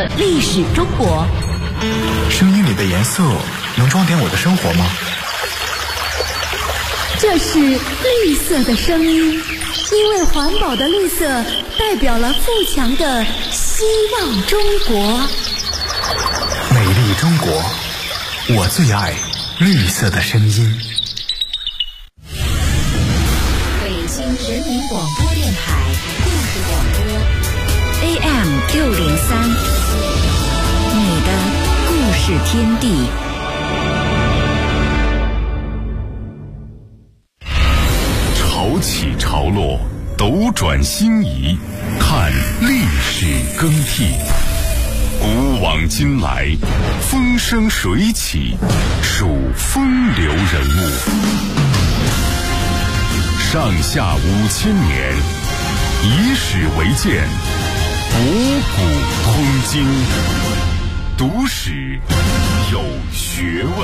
的历史中国。 声音里的颜色能装点我的生活吗？ 这是绿色的声音，因为环保的绿色代表了富强的希望中国。 美丽中国，我最爱绿色的声音。 北京人民广播电台故事广播 AM603，你的故事天地。 潮起潮落，斗转星移，看历史更替。古往今来，风生水起，数风流人物。上下5000年，以史为鉴，博古通今，读史有学问。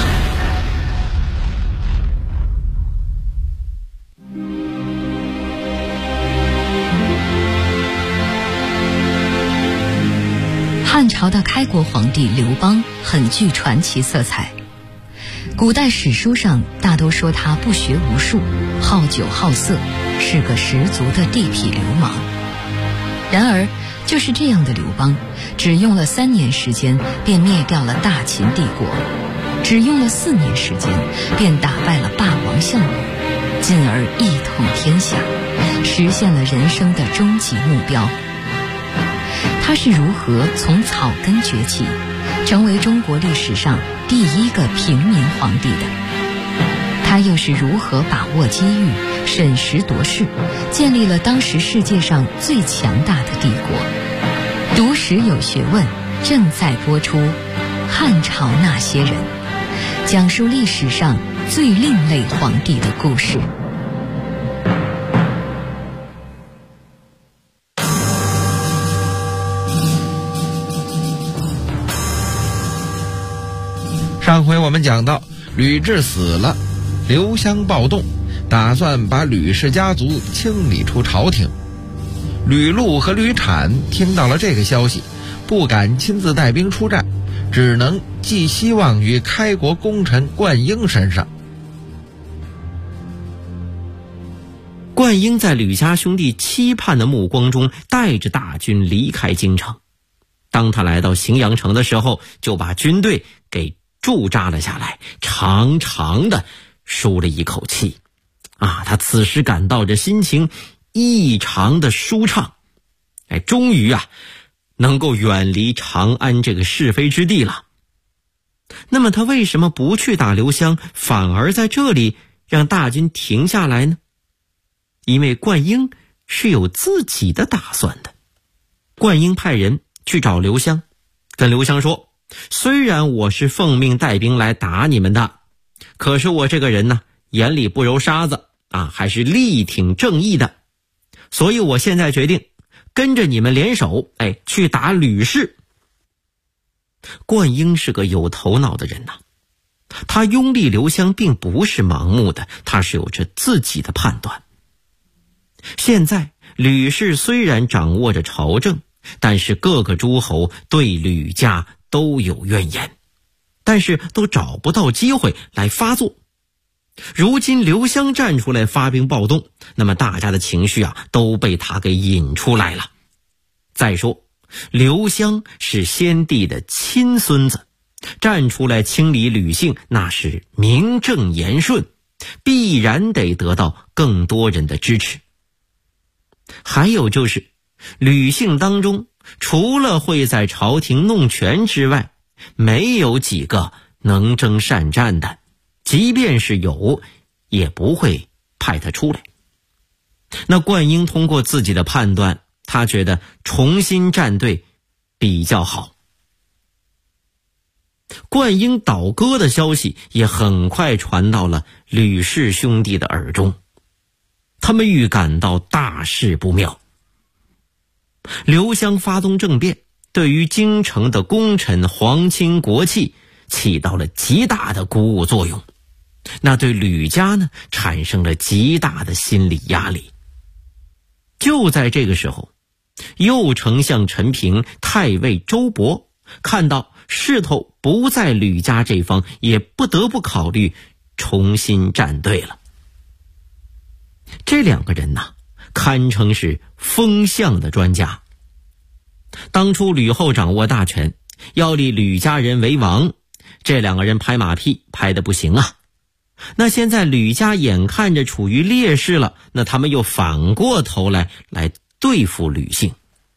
汉朝的开国皇帝刘邦很具传奇色彩，古代史书上大都说他不学无术，好酒好色，是个十足的地痞流氓。然而就是这样的刘邦，只用了3年时间便灭掉了大秦帝国，只用了4年时间便打败了霸王项羽，进而一统天下，实现了人生的终极目标。他是如何从草根崛起，成为中国历史上第一个平民皇帝的？他又是如何把握机遇，审时度势，建立了当时世界上最强大的帝国？读史有学问正在播出《汉朝那些人》，讲述历史上最另类皇帝的故事。 上回我们讲到吕雉死了，刘襄暴动，打算把吕氏家族清理出朝廷。吕禄和吕产听到了这个消息，不敢亲自带兵出战，只能寄希望于开国功臣灌婴身上。 灌婴在吕家兄弟期盼的目光中带着大军离开京城。当他来到荥阳城的时候，就把军队给驻扎了下来，长长的舒了一口气。他此时感到这心情异常的舒畅，终于能够远离长安这个是非之地了。那么他为什么不去打刘襄，反而在这里让大军停下来呢？因为灌婴是有自己的打算的。灌婴派人去找刘襄，跟刘襄说，虽然我是奉命带兵来打你们的，可是我这个人呢，眼里不揉沙子还是力挺正义的，所以我现在决定跟着你们联手去打吕氏。灌婴是个有头脑的人他拥立刘襄并不是盲目的，他是有着自己的判断。现在吕氏虽然掌握着朝政，但是各个诸侯对吕家都有怨言，但是都找不到机会来发作。如今刘襄站出来发兵暴动，那么大家的情绪都被他给引出来了。再说刘襄是先帝的亲孙子，站出来清理吕姓，那是名正言顺，必然得得到更多人的支持。还有就是吕姓当中，除了会在朝廷弄权之外，没有几个能征善战的，即便是有，也不会派他出来。那灌婴通过自己的判断，他觉得重新站队比较好。灌婴倒戈的消息也很快传到了吕氏兄弟的耳中，他们预感到大事不妙。刘襄发动政变，对于京城的功臣皇亲国戚起到了极大的鼓舞作用，那对吕家呢产生了极大的心理压力。就在这个时候， 右丞相陈平、太尉周勃看到势头不在吕家这方，也不得不考虑重新站队了。这两个人堪称是风向的专家。当初吕后掌握大权，要立吕家人为王，这两个人拍马屁拍得不行啊。那现在吕家眼看着处于劣势了，那他们又反过头来对付吕姓。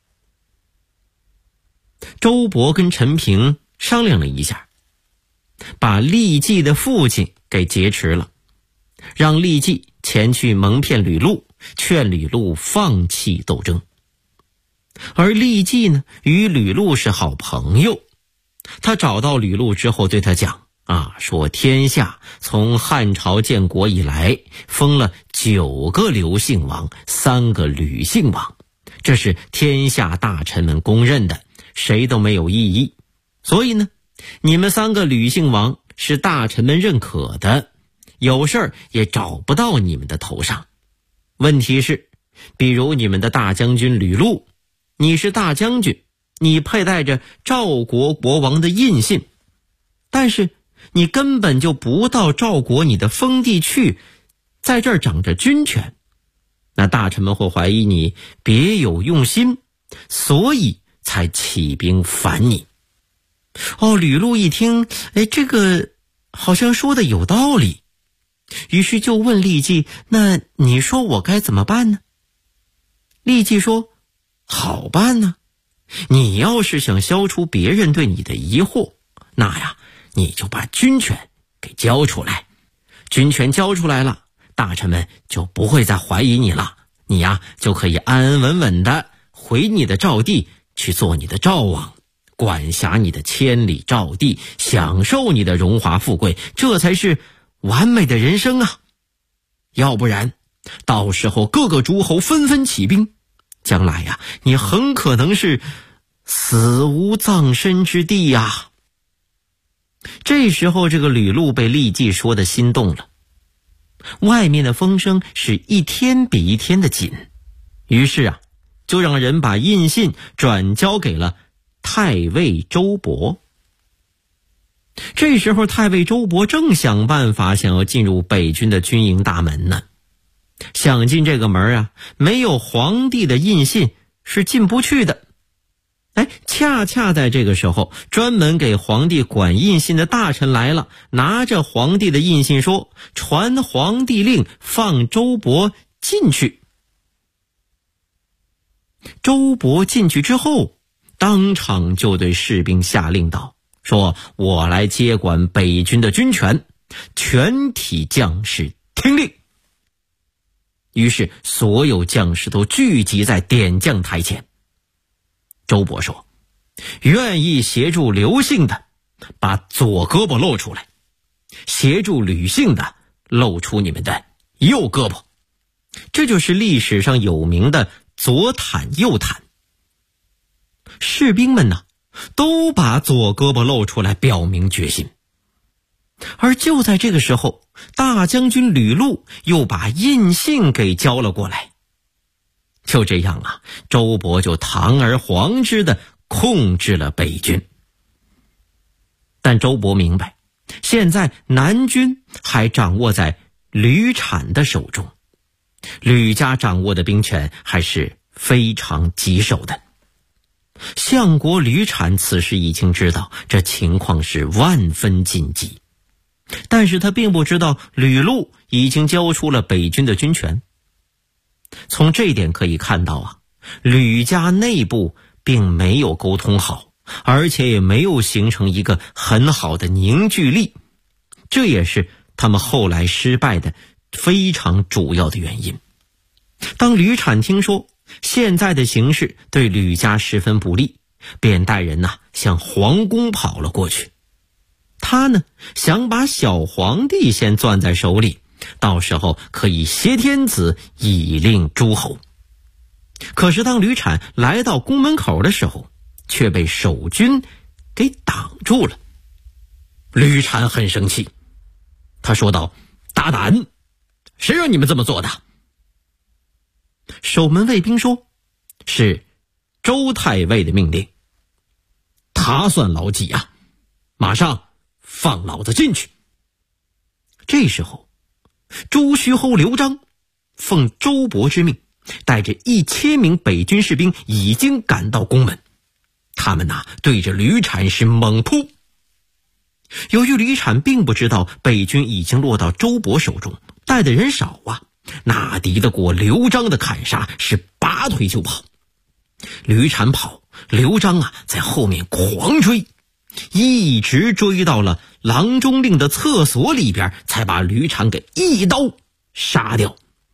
周勃跟陈平商量了一下，把郦季的父亲给劫持了，让郦季前去蒙骗吕禄，劝吕禄放弃斗争。而郦季呢，与吕禄是好朋友，他找到吕禄之后对他讲说天下从汉朝建国以来封了9个刘姓王，3个吕姓王，这是天下大臣们公认的，谁都没有异议。所以呢，你们3个吕姓王是大臣们认可的，有事儿也找不到你们的头上。问题是，比如你们的大将军吕禄，你是大将军，你佩戴着赵国国王的印信，但是你根本就不到赵国你的封地去，在这儿掌着军权，那大臣们会怀疑你别有用心，所以才起兵反你。吕禄一听，这个好像说的有道理，于是就问郦季，那你说我该怎么办呢？郦季说，好办呢，你要是想消除别人对你的疑惑，那你就把军权给交出来。军权交出来了，大臣们就不会再怀疑你了，你就可以安安稳稳的回你的赵地，去做你的赵王，管辖你的千里赵地，享受你的荣华富贵，这才是完美的人生啊！要不然，到时候各个诸侯纷纷起兵，将来你很可能是死无葬身之地呀。这时候这个吕禄被郦季说的心动了，外面的风声是一天比一天的紧，于是就让人把印信转交给了太尉周勃。这时候太尉周勃正想办法想要进入北军的军营大门呢，想进这个门没有皇帝的印信是进不去的。恰恰在这个时候，专门给皇帝管印信的大臣来了，拿着皇帝的印信说，传皇帝令放周勃进去。周勃进去之后，当场就对士兵下令道，说我来接管北军的军权，全体将士听令。于是所有将士都聚集在点将台前。周勃说，愿意协助刘姓的把左胳膊露出来，协助吕姓的露出你们的右胳膊。这就是历史上有名的左袒右袒。士兵们都把左胳膊露出来表明决心。而就在这个时候，大将军吕禄又把印信给交了过来。就这样周勃就堂而皇之的控制了北军。但周勃明白，现在南军还掌握在吕产的手中，吕家掌握的兵权还是非常棘手的。相国吕产此时已经知道这情况是万分紧急，但是他并不知道吕禄已经交出了北军的军权。从这一点可以看到吕家内部并没有沟通好，而且也没有形成一个很好的凝聚力，这也是他们后来失败的非常主要的原因。当吕产听说现在的形势对吕家十分不利，便带人向皇宫跑了过去。他想把小皇帝先攥在手里，到时候可以挟天子以令诸侯。可是当吕产来到宫门口的时候，却被守军给挡住了。吕产很生气，他说道，大胆，谁让你们这么做的？守门卫兵说，是周太尉的命令。他算老几啊？马上放老子进去！这时候，朱虚侯刘璋奉周勃之命，带着1000名北军士兵已经赶到宫门。他们对着吕产是猛扑。由于吕产并不知道北军已经落到周勃手中，带的人少啊，哪敌得过刘璋的砍杀，是拔腿就跑。吕产跑，刘璋在后面狂追，一直追到了郎中令的厕所里边，才把吕产给一刀杀掉。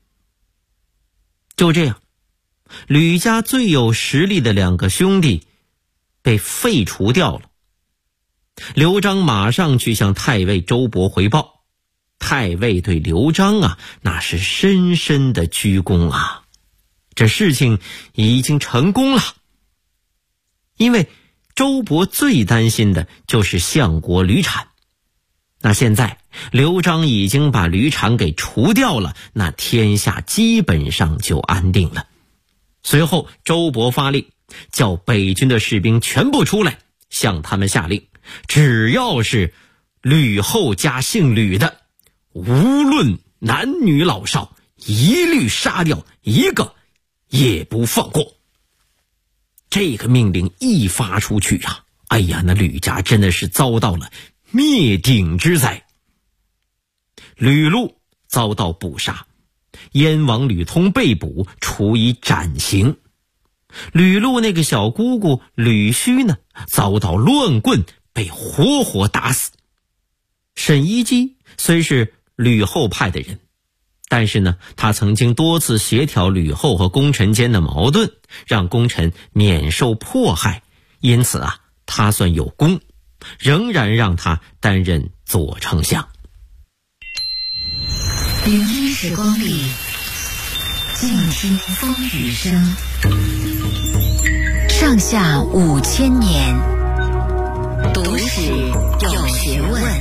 就这样，吕家最有实力的2个兄弟被废除掉了。刘璋马上去向太尉周勃回报，太尉对刘璋那是深深的鞠躬啊。这事情已经成功了。因为周勃最担心的就是相国吕产，那现在刘璋已经把吕产给除掉了，那天下基本上就安定了。随后周勃发令，叫北军的士兵全部出来，向他们下令，只要是吕后家姓吕的，无论男女老少，一律杀掉，一个也不放过。这个命令一发出去哎呀，那吕家真的是遭到了灭顶之灾。吕禄遭到捕杀，燕王吕通被捕，处以斩刑。吕禄那个小姑姑吕须呢，遭到乱棍，被活活打死。沈一基虽是吕后派的人，但是呢，他曾经多次协调吕后和功臣间的矛盾，让功臣免受迫害，因此他算有功，仍然让他担任左丞相。 01时光里，静听风雨声。上下5000年，读史有学问。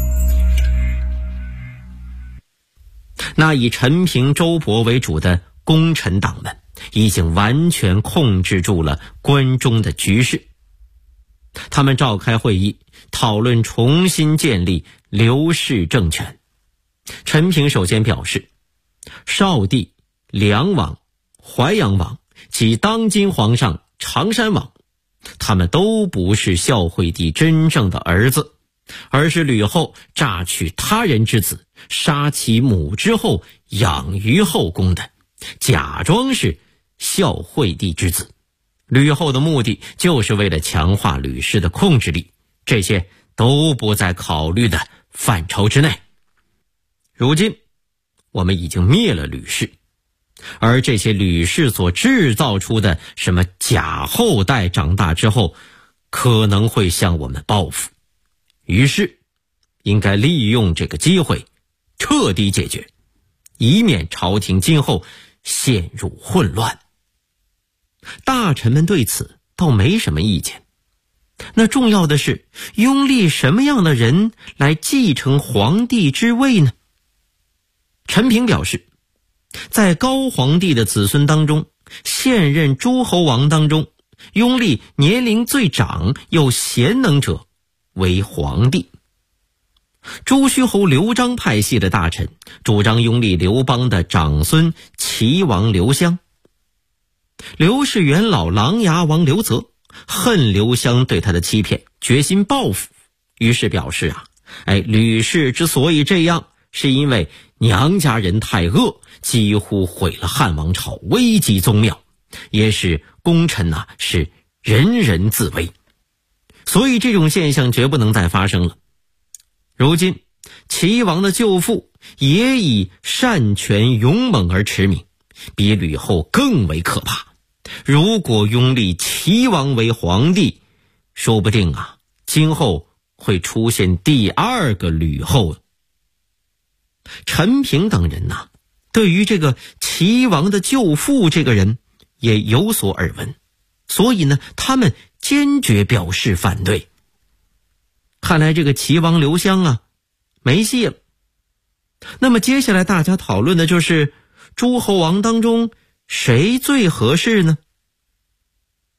那以陈平、周勃为主的功臣党们已经完全控制住了关中的局势。他们召开会议，讨论重新建立刘氏政权。陈平首先表示，少帝、梁王、淮阳王及当今皇上常山王，他们都不是孝惠帝真正的儿子，而是吕后榨取他人之子，杀其母之后养于后宫的，假装是孝惠帝之子。吕后的目的就是为了强化吕氏的控制力，这些都不在考虑的范畴之内。如今我们已经灭了吕氏，而这些吕氏所制造出的什么假后代长大之后可能会向我们报复，于是应该利用这个机会彻底解决，以免朝廷今后陷入混乱。大臣们对此倒没什么意见，那重要的是拥立什么样的人来继承皇帝之位呢？陈平表示，在高皇帝的子孙当中，现任诸侯王当中，拥立年龄最长又贤能者为皇帝。朱虚侯刘璋派系的大臣主张拥立刘邦的长孙齐王刘襄。刘氏元老琅琊王刘泽恨刘襄对他的欺骗，决心报复，于是表示吕氏之所以这样，是因为娘家人太恶，几乎毁了汉王朝，危及宗庙，也使功臣是人人自危，所以这种现象绝不能再发生了。如今齐王的舅父也以善权勇猛而驰名，比吕后更为可怕。如果拥立齐王为皇帝，说不定今后会出现第2个吕后。陈平等人对于这个齐王的舅父这个人也有所耳闻，所以呢，他们坚决表示反对。看来这个齐王刘襄没戏了。那么接下来大家讨论的就是诸侯王当中谁最合适呢？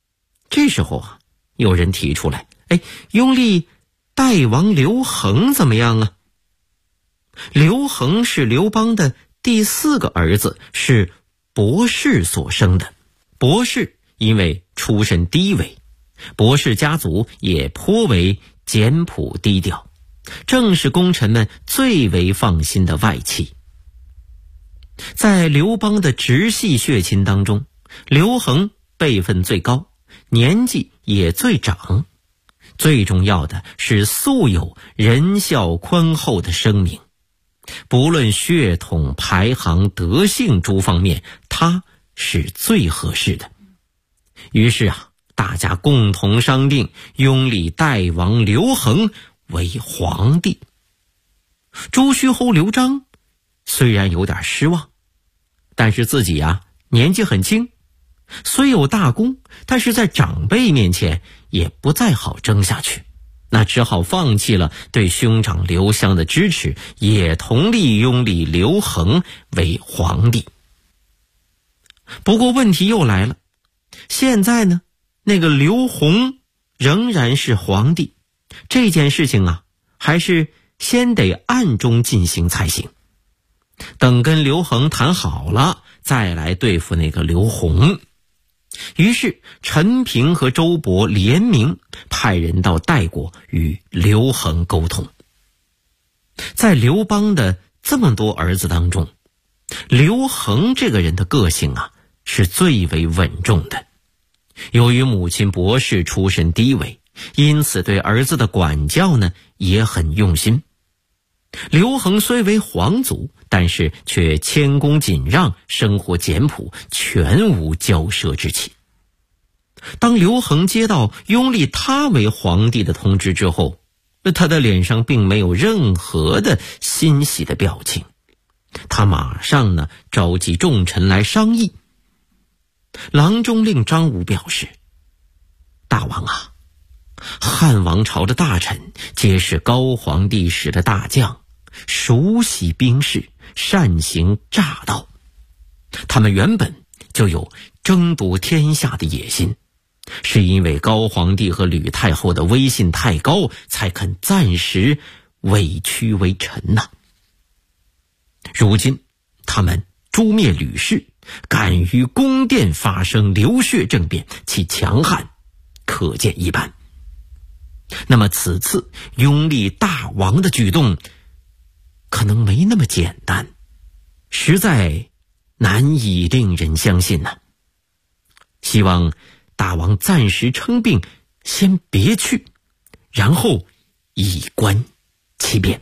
这时候啊，有人提出来，拥立代王刘恒怎么样啊？刘恒是刘邦的第4个儿子，是博士所生的。博士因为出身低微，博士家族也颇为简朴低调，正是功臣们最为放心的外戚。在刘邦的直系血亲当中，刘恒辈分最高，年纪也最长，最重要的是素有仁孝宽厚的声名，不论血统、排行、德性诸方面，他是最合适的。于是啊，大家共同商定拥立代王刘恒为皇帝。朱虚侯刘璋虽然有点失望，但是自己啊年纪很轻，虽有大功，但是在长辈面前也不再好争下去，那只好放弃了对兄长刘襄的支持，也同力拥立刘恒为皇帝。不过问题又来了，现在呢，那个刘宏仍然是皇帝，这件事情啊，还是先得暗中进行才行。等跟刘恒谈好了，再来对付那个刘宏。于是陈平和周勃联名派人到代国与刘恒沟通。在刘邦的这么多儿子当中，刘恒这个人的个性啊是最为稳重的。由于母亲博士出身低微，因此对儿子的管教呢也很用心。刘恒虽为皇族，但是却谦恭谨让，生活简朴，全无骄奢之气。当刘恒接到拥立他为皇帝的通知之后，他的脸上并没有任何的欣喜的表情。他马上呢召集众臣来商议。郎中令张武表示，大王啊，汉王朝的大臣皆是高皇帝时的大将，熟悉兵事，善行诈道，他们原本就有争夺天下的野心，是因为高皇帝和吕太后的威信太高，才肯暂时委屈为臣呐。如今他们诛灭吕氏，敢于宫殿发生流血政变，其强悍可见一斑。那么此次拥立大王的举动可能没那么简单，实在难以令人相信呐。希望大王暂时称病，先别去，然后以观其变。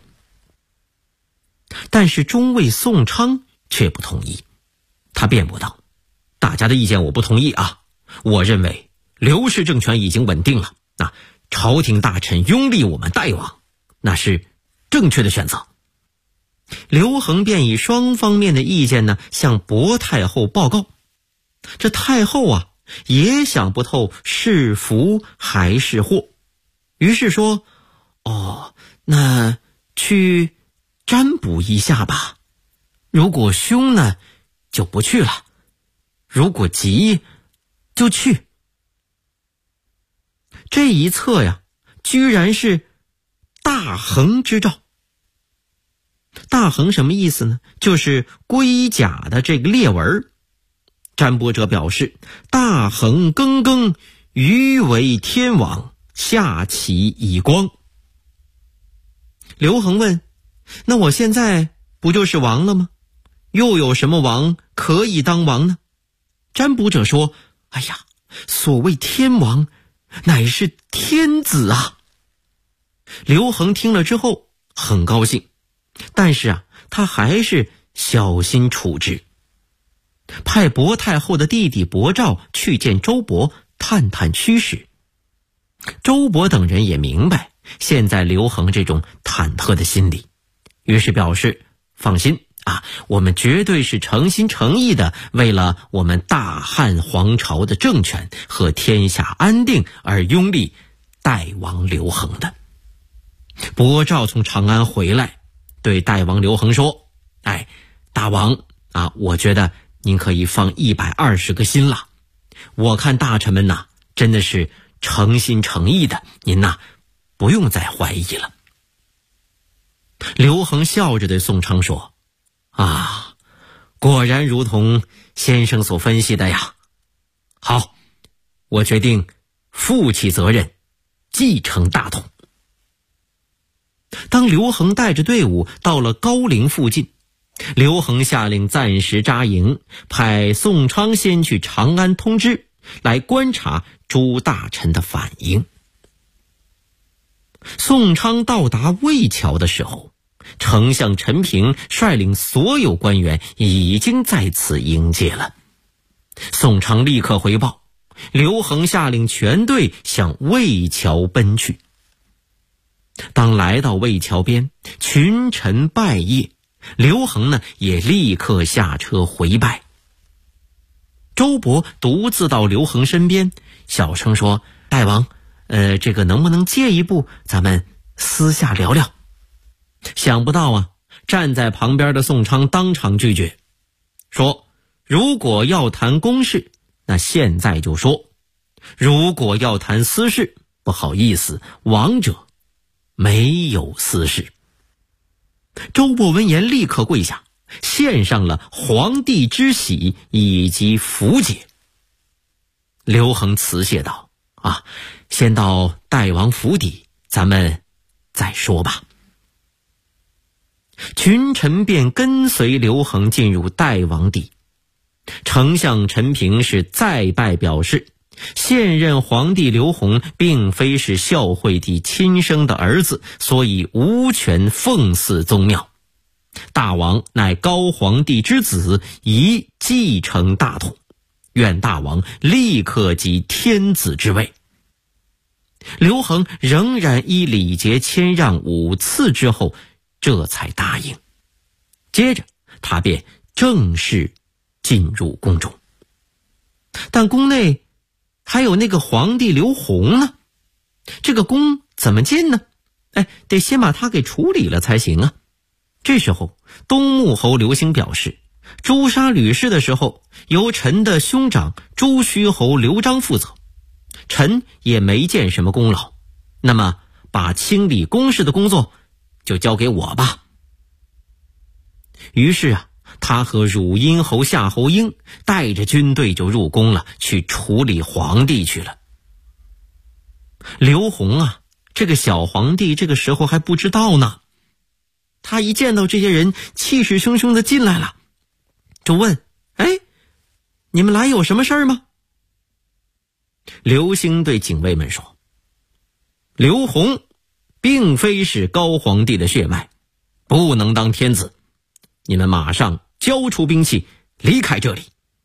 但是中尉宋昌却不同意，他辩驳道，大家的意见我不同意啊，我认为刘氏政权已经稳定了，朝廷大臣拥立我们代王，那是正确的选择。刘恒便以双方面的意见呢向薄太后报告。这太后啊也想不透是福还是祸，于是说，那去占卜一下吧，如果凶呢就不去了，如果急就去。这一策呀居然是大衡之兆。大衡什么意思呢？就是龟甲的这个裂纹。占卜者表示，大衡庚庚，余为天王，下启以光。刘恒问，那我现在不就是王了吗？又有什么王可以当王呢？占卜者说，哎呀，所谓天王乃是天子啊。刘恒听了之后很高兴，但是他还是小心处置，派薄太后的弟弟薄照去见周勃，探探趋势。周勃等人也明白现在刘恒这种忐忑的心理，于是表示放心我们绝对是诚心诚意的为了我们大汉皇朝的政权和天下安定而拥立代王刘恒的。薄照从长安回来，对代王刘恒说，大王我觉得您可以放120个心了，我看大臣们真的是诚心诚意的，您呐不用再怀疑了。刘恒笑着对宋昌说：啊，果然如同先生所分析的呀。好，我决定负起责任，继承大统。当刘恒带着队伍到了高陵附近，刘恒下令暂时扎营，派宋昌先去长安通知，来观察诸大臣的反应。宋昌到达魏桥的时候，丞相陈平率领所有官员已经在此迎接了。宋昌立刻回报，刘恒下令全队向魏桥奔去。当来到魏桥边，群臣拜谒，刘恒呢也立刻下车回拜。周勃独自到刘恒身边，小声说：大王，这个能不能借一步，咱们私下聊聊？想不到啊，站在旁边的宋昌当场拒绝，说：如果要谈公事，那现在就说；如果要谈私事，不好意思，王者没有私事。周勃闻言立刻跪下，献上了皇帝之喜以及符节。刘恒辞谢道：啊，先到代王府邸，咱们再说吧。群臣便跟随刘恒进入代王邸。丞相陈平是再拜表示，现任皇帝刘弘并非是孝惠帝亲生的儿子，所以无权奉祀宗庙。大王乃高皇帝之子，宜继承大统，愿大王立刻即天子之位。刘恒仍然依礼节谦让5次之后，这才答应。接着他便正式进入宫中。但宫内还有那个皇帝刘弘呢，这个宫怎么进呢？得先把他给处理了才行啊。这时候东穆侯刘兴表示，诛杀吕氏的时候，由臣的兄长朱虚侯刘璋负责，臣也没见什么功劳，那么把清理宫室的工作就交给我吧。于是啊，他和汝阴侯夏侯婴带着军队就入宫了，去处理皇帝去了。刘弘啊，这个小皇帝这个时候还不知道呢，他一见到这些人气势汹汹的进来了，就问：你们来有什么事儿吗？刘兴对警卫们说：刘弘并非是高皇帝的血脉，不能当天子，你们马上交出兵器，离开这里。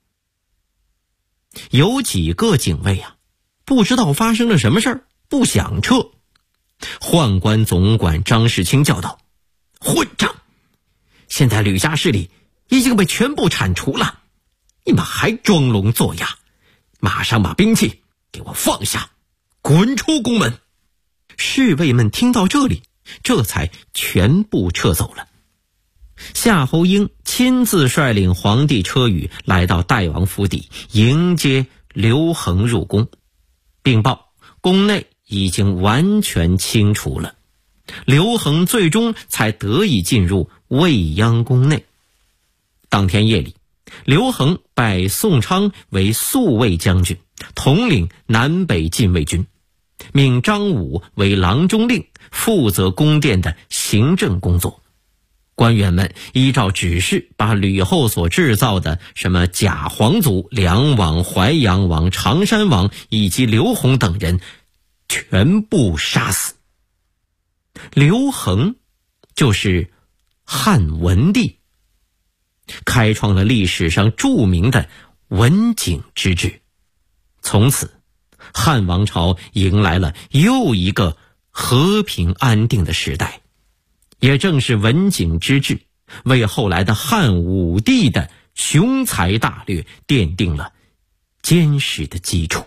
有几个警卫啊，不知道发生了什么事儿，不想撤。宦官总管张世清叫道：混账！现在吕家势力已经被全部铲除了，你们还装聋作哑，马上把兵器给我放下，滚出宫门！侍卫们听到这里，这才全部撤走了。夏侯婴亲自率领皇帝车舆来到代王府邸，迎接刘恒入宫，并报宫内已经完全清除了。刘恒最终才得以进入未央宫内。当天夜里，刘恒拜宋昌为宿卫将军，统领南北禁卫军，命张武为郎中令，负责宫殿的行政工作。官员们依照指示，把吕后所制造的什么假皇族、梁王、淮阳王、常山王以及刘弘等人全部杀死。刘恒就是汉文帝，开创了历史上著名的文景之治。从此汉王朝迎来了又一个和平安定的时代。也正是文景之治，为后来的汉武帝的雄才大略奠定了坚实的基础。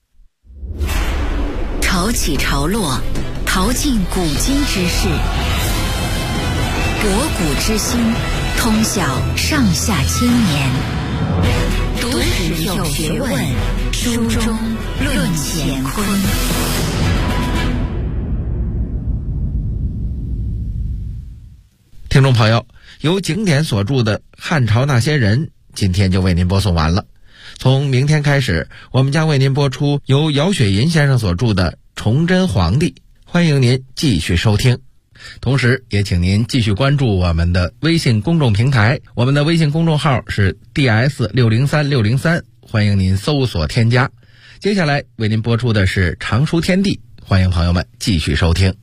潮起潮落，淘尽古今之事，博古之心，通晓上下千年，读史有学问，书中论乾坤。 听众朋友，由景点所著的《汉朝那些人》今天就为您播送完了。从明天开始，我们将为您播出由姚雪银先生所著的《崇祯皇帝》，欢迎您继续收听。同时也请您继续关注我们的微信公众平台，我们的微信公众号是 DS603603，欢迎您搜索添加。接下来为您播出的是常书天地，欢迎朋友们继续收听。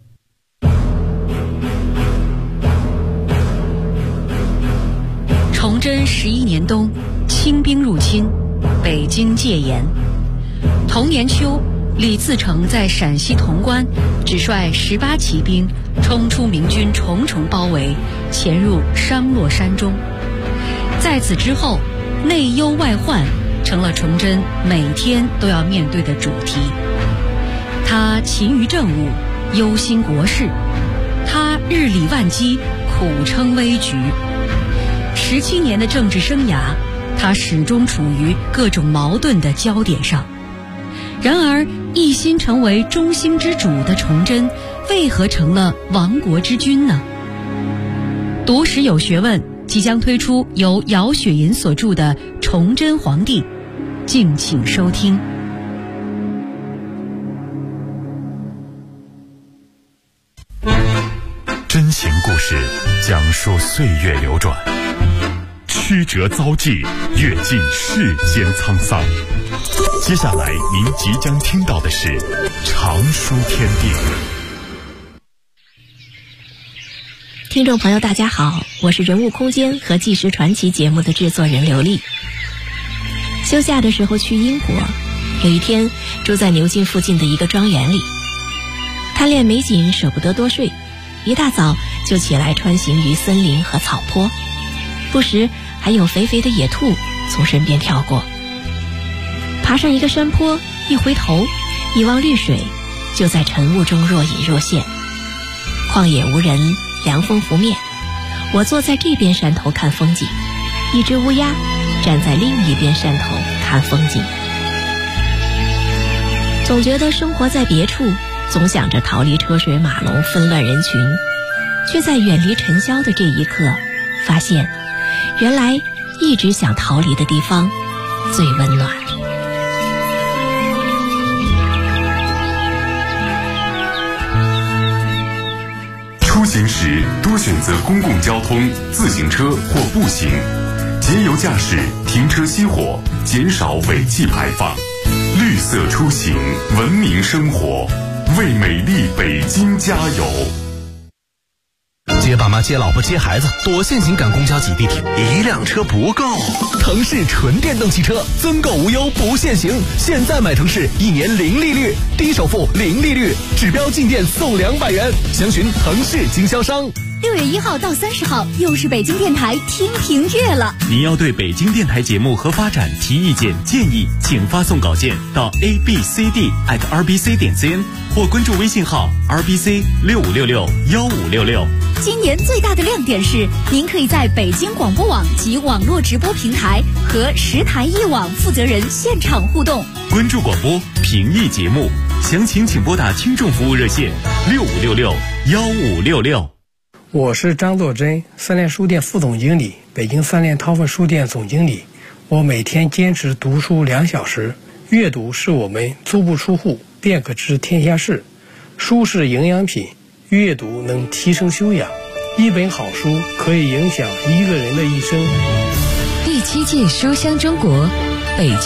崇祯11年冬，清兵入侵，北京戒严。同年秋，李自成在陕西潼关只率18骑兵冲出明军重重包围，潜入商洛山中。在此之后，内忧外患成了崇祯每天都要面对的主题。他勤于政务，忧心国事；他日理万机，苦撑危局。17年的政治生涯，他始终处于各种矛盾的焦点上。然而，一心成为中兴之主的崇祯，为何成了亡国之君呢？读史有学问即将推出由姚雪银所著的《崇祯皇帝》，敬请收听。 真情故事讲述岁月流转，曲折遭际，阅尽世间沧桑。接下来您即将听到的是常书天地。 听众朋友大家好，我是人物空间和纪实传奇节目的制作人刘丽。休假的时候去英国，有一天住在牛津附近的一个庄园里，贪恋美景舍不得多睡，一大早就起来穿行于森林和草坡，不时还有肥肥的野兔从身边跳过。爬上一个山坡，一回头一望绿水，就在晨雾中若隐若现。旷野无人，凉风拂面，我坐在这边山头看风景，一只乌鸦站在另一边山头看风景。总觉得生活在别处，总想着逃离车水马龙纷乱人群，却在远离尘嚣的这一刻发现，原来一直想逃离的地方最温暖。 出行时多选择公共交通、自行车或步行，节油驾驶，停车熄火，减少尾气排放。绿色出行，文明生活，为美丽北京加油！ 接爸妈、接老婆、接孩子，多限行赶公交挤地铁，一辆车不够。腾势纯电动汽车，增购无忧不限行，现在买腾势1年零利率，低首付零利率，指标进店送200元，详询腾势经销商。 6月1号到30号，又是北京电台听评月了。 您要对北京电台节目和发展提意见建议，请发送稿件到 abcd@rbc.cn 或关注微信号 rbc65661566。 今年最大的亮点是，您可以在北京广播网及网络直播平台和10台一网负责人现场互动。 关注广播，评议节目，详情请拨打听众服务热线65661566。 我是张作珍，三联书店副总经理，北京三联韬奋书店总经理。我每天坚持读书2小时，阅读是我们足不出户便可知天下事，书是营养品，阅读能提升修养，一本好书可以影响一个人的一生。 第7届书香中国北京